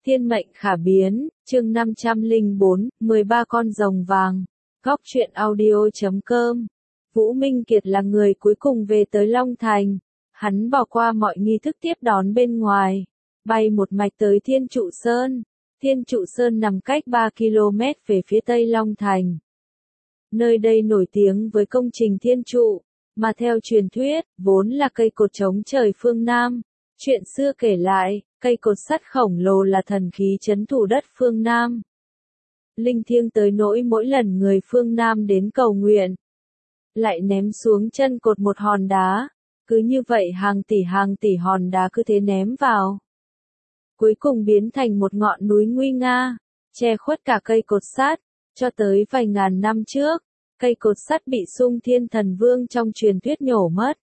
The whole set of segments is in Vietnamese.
Thiên mệnh khả biến, chương 504, 13 con rồng vàng. Góc truyện audio.com. Vũ Minh Kiệt là người cuối cùng về tới Long Thành. Hắn bỏ qua mọi nghi thức tiếp đón bên ngoài, bay một mạch tới Thiên Trụ Sơn. Thiên Trụ Sơn nằm cách 3 km về phía tây Long Thành. Nơi đây nổi tiếng với công trình Thiên Trụ, mà theo truyền thuyết, vốn là cây cột chống trời phương Nam. Chuyện xưa kể lại, cây cột sắt khổng lồ là thần khí trấn thủ đất phương Nam. Linh thiêng tới nỗi mỗi lần người phương Nam đến cầu nguyện, lại ném xuống chân cột một hòn đá. Cứ như vậy hàng tỷ hòn đá cứ thế ném vào. Cuối cùng biến thành một ngọn núi nguy nga, che khuất cả cây cột sắt. Cho tới vài ngàn năm trước, cây cột sắt bị Xung Thiên Thần Vương trong truyền thuyết nhổ mất,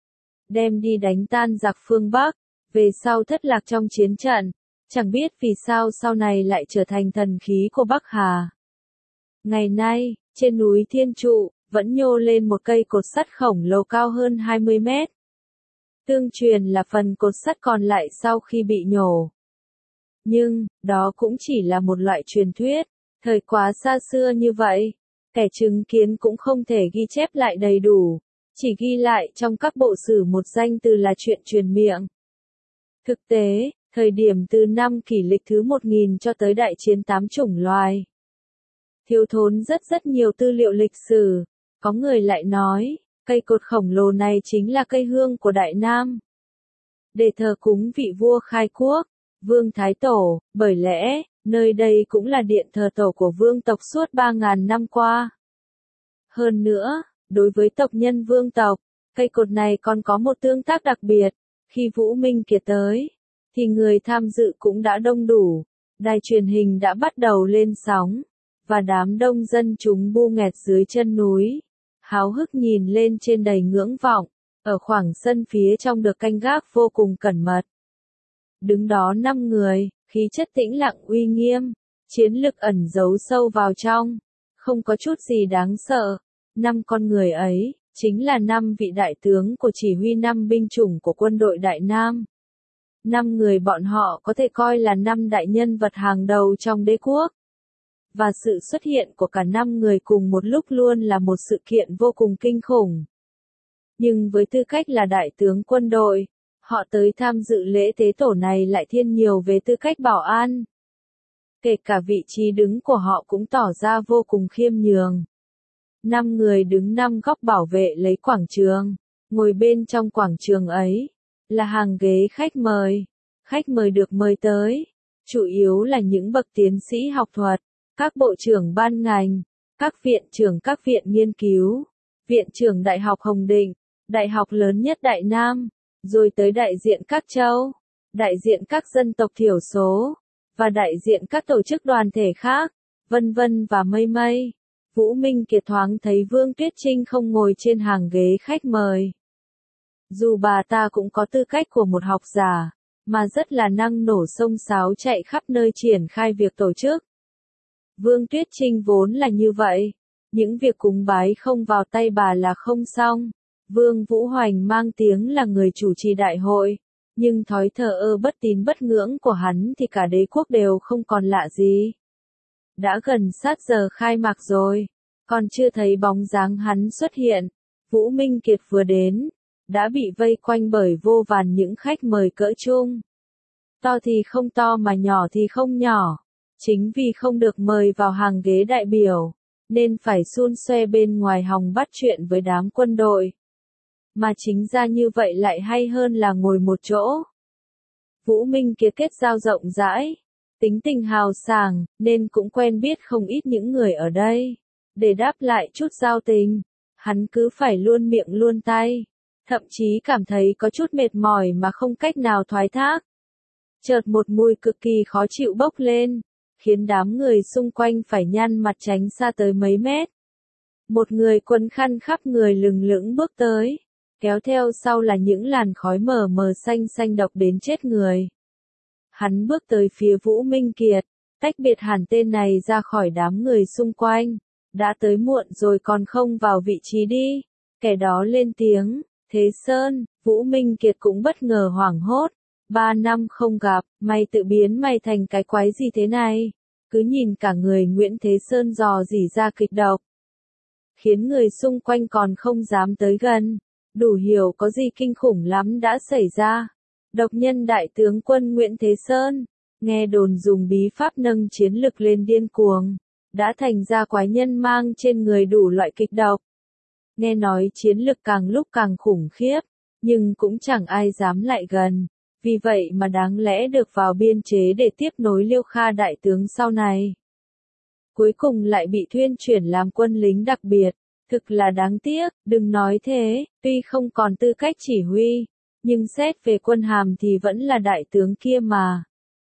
đem đi đánh tan giặc phương Bắc, về sau thất lạc trong chiến trận, chẳng biết vì sao sau này lại trở thành thần khí của Bắc Hà. Ngày nay, trên núi Thiên Trụ, vẫn nhô lên một cây cột sắt khổng lồ cao hơn 20 mét. Tương truyền là phần cột sắt còn lại sau khi bị nhổ. Nhưng, đó cũng chỉ là một loại truyền thuyết, thời quá xa xưa như vậy, kẻ chứng kiến cũng không thể ghi chép lại đầy đủ, chỉ ghi lại trong các bộ sử một danh từ là chuyện truyền miệng. Thực tế, thời điểm từ năm kỷ lịch thứ 1000 cho tới đại chiến 8 chủng loài, thiếu thốn rất nhiều tư liệu lịch sử. Có người lại nói, cây cột khổng lồ này chính là cây hương của Đại Nam, để thờ cúng vị vua khai quốc, Vương Thái Tổ, bởi lẽ, nơi đây cũng là điện thờ tổ của vương tộc suốt 3.000 năm qua. Hơn nữa, đối với tộc nhân vương tộc, cây cột này còn có một tương tác đặc biệt. Khi Vũ Minh Kiệt tới, thì người tham dự cũng đã đông đủ, đài truyền hình đã bắt đầu lên sóng, và đám đông dân chúng bu nghẹt dưới chân núi, háo hức nhìn lên trên đầy ngưỡng vọng. Ở khoảng sân phía trong được canh gác vô cùng cẩn mật. Đứng đó 5 người, khí chất tĩnh lặng uy nghiêm, chiến lực ẩn giấu sâu vào trong, không có chút gì đáng sợ. 5 con người ấy, chính là 5 vị đại tướng của chỉ huy 5 binh chủng của quân đội Đại Nam. 5 người bọn họ có thể coi là 5 đại nhân vật hàng đầu trong đế quốc. Và sự xuất hiện của cả 5 người cùng một lúc luôn là một sự kiện vô cùng kinh khủng. Nhưng với tư cách là đại tướng quân đội, họ tới tham dự lễ tế tổ này lại thiên nhiều về tư cách bảo an. Kể cả vị trí đứng của họ cũng tỏ ra vô cùng khiêm nhường. 5 người đứng 5 góc bảo vệ lấy quảng trường, ngồi bên trong quảng trường ấy, là hàng ghế khách mời. Khách mời được mời tới, chủ yếu là những bậc tiến sĩ học thuật, các bộ trưởng ban ngành, các viện trưởng các viện nghiên cứu, viện trưởng Đại học Hồng Định, đại học lớn nhất Đại Nam, rồi tới đại diện các châu, đại diện các dân tộc thiểu số, và đại diện các tổ chức đoàn thể khác, vân vân và mây mây. Vũ Minh Kiệt thoáng thấy Vương Tuyết Trinh không ngồi trên hàng ghế khách mời. Dù bà ta cũng có tư cách của một học giả, mà rất là năng nổ xông xáo chạy khắp nơi triển khai việc tổ chức. Vương Tuyết Trinh vốn là như vậy, những việc cúng bái không vào tay bà là không xong. Vương Vũ Hoành mang tiếng là người chủ trì đại hội, nhưng thói thờ ơ bất tín bất ngưỡng của hắn thì cả đế quốc đều không còn lạ gì. Đã gần sát giờ khai mạc rồi, còn chưa thấy bóng dáng hắn xuất hiện. Vũ Minh Kiệt vừa đến, đã bị vây quanh bởi vô vàn những khách mời cỡ trung. To thì không to mà nhỏ thì không nhỏ. Chính vì không được mời vào hàng ghế đại biểu, nên phải xun xoe bên ngoài hòng bắt chuyện với đám quân đội. Mà chính ra như vậy lại hay hơn là ngồi một chỗ. Vũ Minh Kiệt kết giao rộng rãi, tính tình hào sảng, nên cũng quen biết không ít những người ở đây. Để đáp lại chút giao tình, hắn cứ phải luôn miệng luôn tay, thậm chí cảm thấy có chút mệt mỏi mà không cách nào thoái thác. Chợt một mùi cực kỳ khó chịu bốc lên, khiến đám người xung quanh phải nhăn mặt tránh xa tới mấy mét. Một người quấn khăn khắp người lừng lững bước tới, kéo theo sau là những làn khói mờ mờ xanh độc đến chết người. Hắn bước tới phía Vũ Minh Kiệt, tách biệt hẳn tên này ra khỏi đám người xung quanh. Đã tới muộn rồi còn không vào vị trí đi. Kẻ đó lên tiếng, Thế Sơn. Vũ Minh Kiệt cũng bất ngờ hoảng hốt, 3 năm không gặp, mày tự biến mày thành cái quái gì thế này? Cứ nhìn cả người Nguyễn Thế Sơn dò dỉ ra kịch độc. Khiến người xung quanh còn không dám tới gần. Đủ hiểu có gì kinh khủng lắm đã xảy ra. Độc nhân đại tướng quân Nguyễn Thế Sơn, nghe đồn dùng bí pháp nâng chiến lực lên điên cuồng, đã thành ra quái nhân mang trên người đủ loại kịch độc. Nghe nói chiến lực càng lúc càng khủng khiếp, nhưng cũng chẳng ai dám lại gần, vì vậy mà đáng lẽ được vào biên chế để tiếp nối Liêu Kha đại tướng sau này. Cuối cùng lại bị thuyên chuyển làm quân lính đặc biệt, thực là đáng tiếc, đừng nói thế, tuy không còn tư cách chỉ huy, nhưng xét về quân hàm thì vẫn là đại tướng kia mà.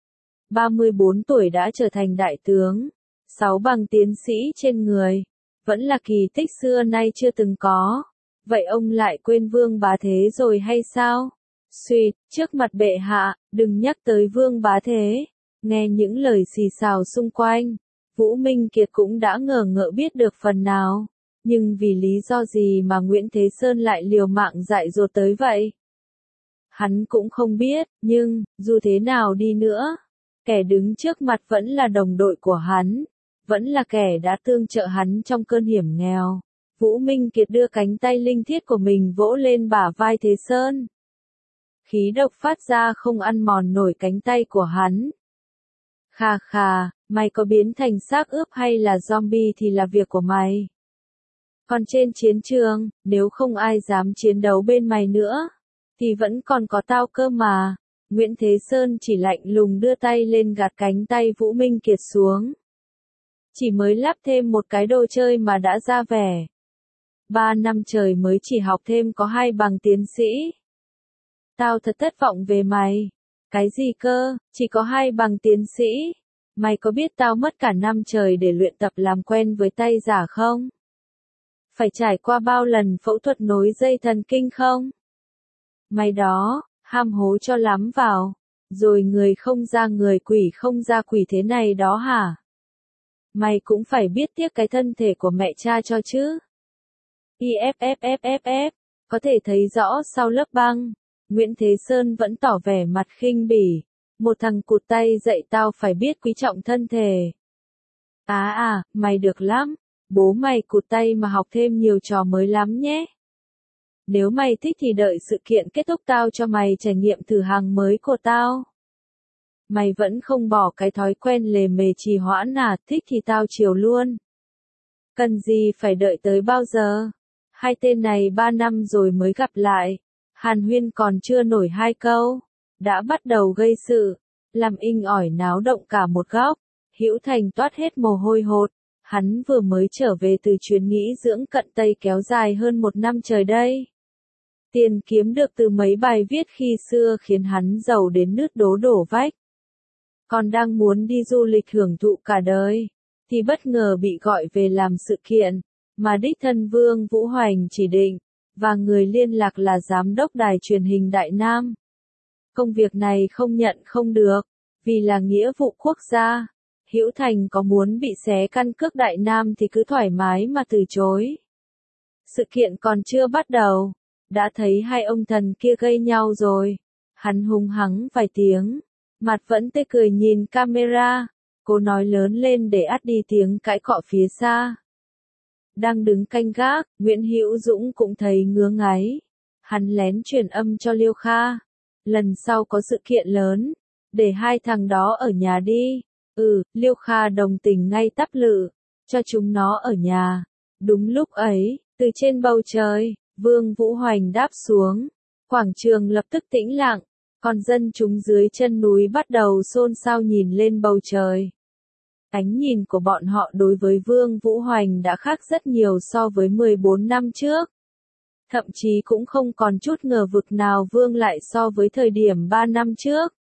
34 tuổi đã trở thành đại tướng, 6 bằng tiến sĩ trên người, vẫn là kỳ tích xưa nay chưa từng có. Vậy ông lại quên Vương Bá Thế rồi hay sao? Suýt, trước mặt bệ hạ, đừng nhắc tới Vương Bá Thế. Nghe những lời xì xào xung quanh, Vũ Minh Kiệt cũng đã ngờ ngợ biết được phần nào. Nhưng vì lý do gì mà Nguyễn Thế Sơn lại liều mạng dại dột tới vậy? Hắn cũng không biết, nhưng, dù thế nào đi nữa, kẻ đứng trước mặt vẫn là đồng đội của hắn, vẫn là kẻ đã tương trợ hắn trong cơn hiểm nghèo. Vũ Minh Kiệt đưa cánh tay linh thiết của mình vỗ lên bả vai Thế Sơn. Khí độc phát ra không ăn mòn nổi cánh tay của hắn. Khà khà, mày có biến thành xác ướp hay là zombie thì là việc của mày. Còn trên chiến trường, nếu không ai dám chiến đấu bên mày nữa, thì vẫn còn có tao cơ mà. Nguyễn Thế Sơn chỉ lạnh lùng đưa tay lên gạt cánh tay Vũ Minh Kiệt xuống. Chỉ mới lắp thêm một cái đồ chơi mà đã ra vẻ. 3 năm trời mới chỉ học thêm có 2 bằng tiến sĩ. Tao thật thất vọng về mày. Cái gì cơ, chỉ có 2 bằng tiến sĩ. Mày có biết tao mất cả năm trời để luyện tập làm quen với tay giả không? Phải trải qua bao lần phẫu thuật nối dây thần kinh không? Mày đó, ham hố cho lắm vào. Rồi người không ra người quỷ không ra quỷ thế này đó hả? Mày cũng phải biết tiếc cái thân thể của mẹ cha cho chứ. IFFFFF, có thể thấy rõ sau lớp băng, Nguyễn Thế Sơn vẫn tỏ vẻ mặt khinh bỉ. Một thằng cụt tay dạy tao phải biết quý trọng thân thể. Mày được lắm. Bố mày cụt tay mà học thêm nhiều trò mới lắm nhé. Nếu mày thích thì đợi sự kiện kết thúc tao cho mày trải nghiệm thử hàng mới của tao. Mày vẫn không bỏ cái thói quen lề mề trì hoãn à, thích thì tao chiều luôn. Cần gì phải đợi tới bao giờ? Hai tên này 3 năm rồi mới gặp lại. Hàn huyên còn chưa nổi 2 câu, đã bắt đầu gây sự, làm inh ỏi náo động cả một góc. Hữu Thành toát hết mồ hôi hột. Hắn vừa mới trở về từ chuyến nghỉ dưỡng cận Tây kéo dài hơn 1 năm trời đây. Tiền kiếm được từ mấy bài viết khi xưa khiến hắn giàu đến nứt đố đổ vách. Còn đang muốn đi du lịch hưởng thụ cả đời, thì bất ngờ bị gọi về làm sự kiện, mà đích thân Vương Vũ Hoành chỉ định, và người liên lạc là giám đốc đài truyền hình Đại Nam. Công việc này không nhận không được, vì là nghĩa vụ quốc gia. Hữu Thành có muốn bị xé căn cước Đại Nam thì cứ thoải mái mà từ chối. Sự kiện còn chưa bắt đầu, đã thấy hai ông thần kia gây nhau rồi. Hắn hung hắng vài tiếng, mặt vẫn tươi cười nhìn camera, cố nói lớn lên để át đi tiếng cãi cọ phía xa. Đang đứng canh gác, Nguyễn Hữu Dũng cũng thấy ngứa ngáy. Hắn lén truyền âm cho Liêu Kha. Lần sau có sự kiện lớn, để hai thằng đó ở nhà đi. Liêu Kha đồng tình ngay tắp lự, cho chúng nó ở nhà. Đúng lúc ấy, từ trên bầu trời, Vương Vũ Hoành đáp xuống. Quảng trường lập tức tĩnh lặng, còn dân chúng dưới chân núi bắt đầu xôn xao nhìn lên bầu trời. Ánh nhìn của bọn họ đối với Vương Vũ Hoành đã khác rất nhiều so với 14 năm trước. Thậm chí cũng không còn chút ngờ vực nào Vương lại so với thời điểm 3 năm trước.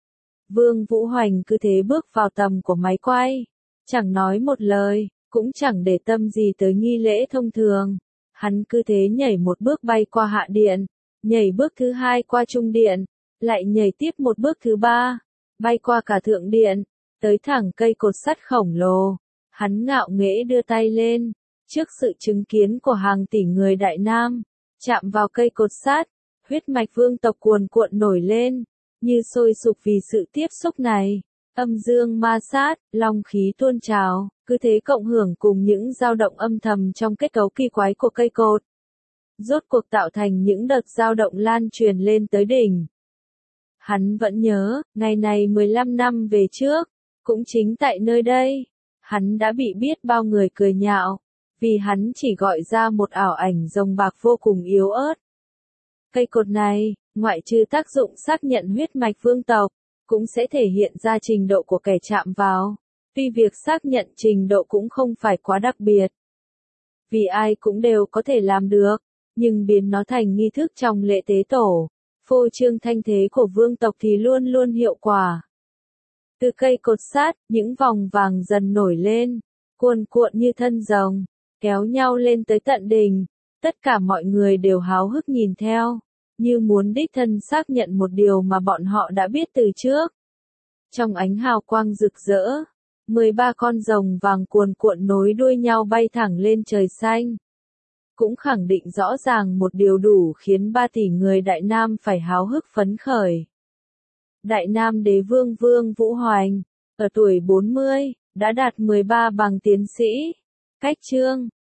Vương Vũ Hoành cứ thế bước vào tầm của máy quay, chẳng nói một lời, cũng chẳng để tâm gì tới nghi lễ thông thường. Hắn cứ thế nhảy một bước bay qua hạ điện, nhảy bước thứ 2 qua trung điện, lại nhảy tiếp một bước thứ 3, bay qua cả thượng điện, tới thẳng cây cột sắt khổng lồ. Hắn ngạo nghễ đưa tay lên, trước sự chứng kiến của hàng tỷ người Đại Nam, chạm vào cây cột sắt, huyết mạch vương tộc cuồn cuộn nổi lên. như sôi sục vì sự tiếp xúc này. Âm dương ma sát, long khí tuôn trào, cứ thế cộng hưởng cùng những dao động âm thầm trong kết cấu kỳ quái của cây cột. Rốt cuộc tạo thành những đợt dao động lan truyền lên tới đỉnh. Hắn vẫn nhớ, ngày này 15 năm về trước, cũng chính tại nơi đây, hắn đã bị biết bao người cười nhạo, vì hắn chỉ gọi ra một ảo ảnh rồng bạc vô cùng yếu ớt. Cây cột này, ngoại trừ tác dụng xác nhận huyết mạch vương tộc, cũng sẽ thể hiện ra trình độ của kẻ chạm vào. Tuy việc xác nhận trình độ cũng không phải quá đặc biệt, vì ai cũng đều có thể làm được, nhưng biến nó thành nghi thức trong lễ tế tổ, phô trương thanh thế của vương tộc thì luôn luôn hiệu quả. Từ cây cột sát, những vòng vàng dần nổi lên, cuồn cuộn như thân rồng, kéo nhau lên tới tận đỉnh. Tất cả mọi người đều háo hức nhìn theo, như muốn đích thân xác nhận một điều mà bọn họ đã biết từ trước. Trong ánh hào quang rực rỡ, 13 con rồng vàng cuồn cuộn nối đuôi nhau bay thẳng lên trời xanh. Cũng khẳng định rõ ràng một điều đủ khiến 3 tỷ người Đại Nam phải háo hức phấn khởi. Đại Nam đế vương Vương Vũ Hoành, ở tuổi 40, đã đạt 13 bằng tiến sĩ. Cách chương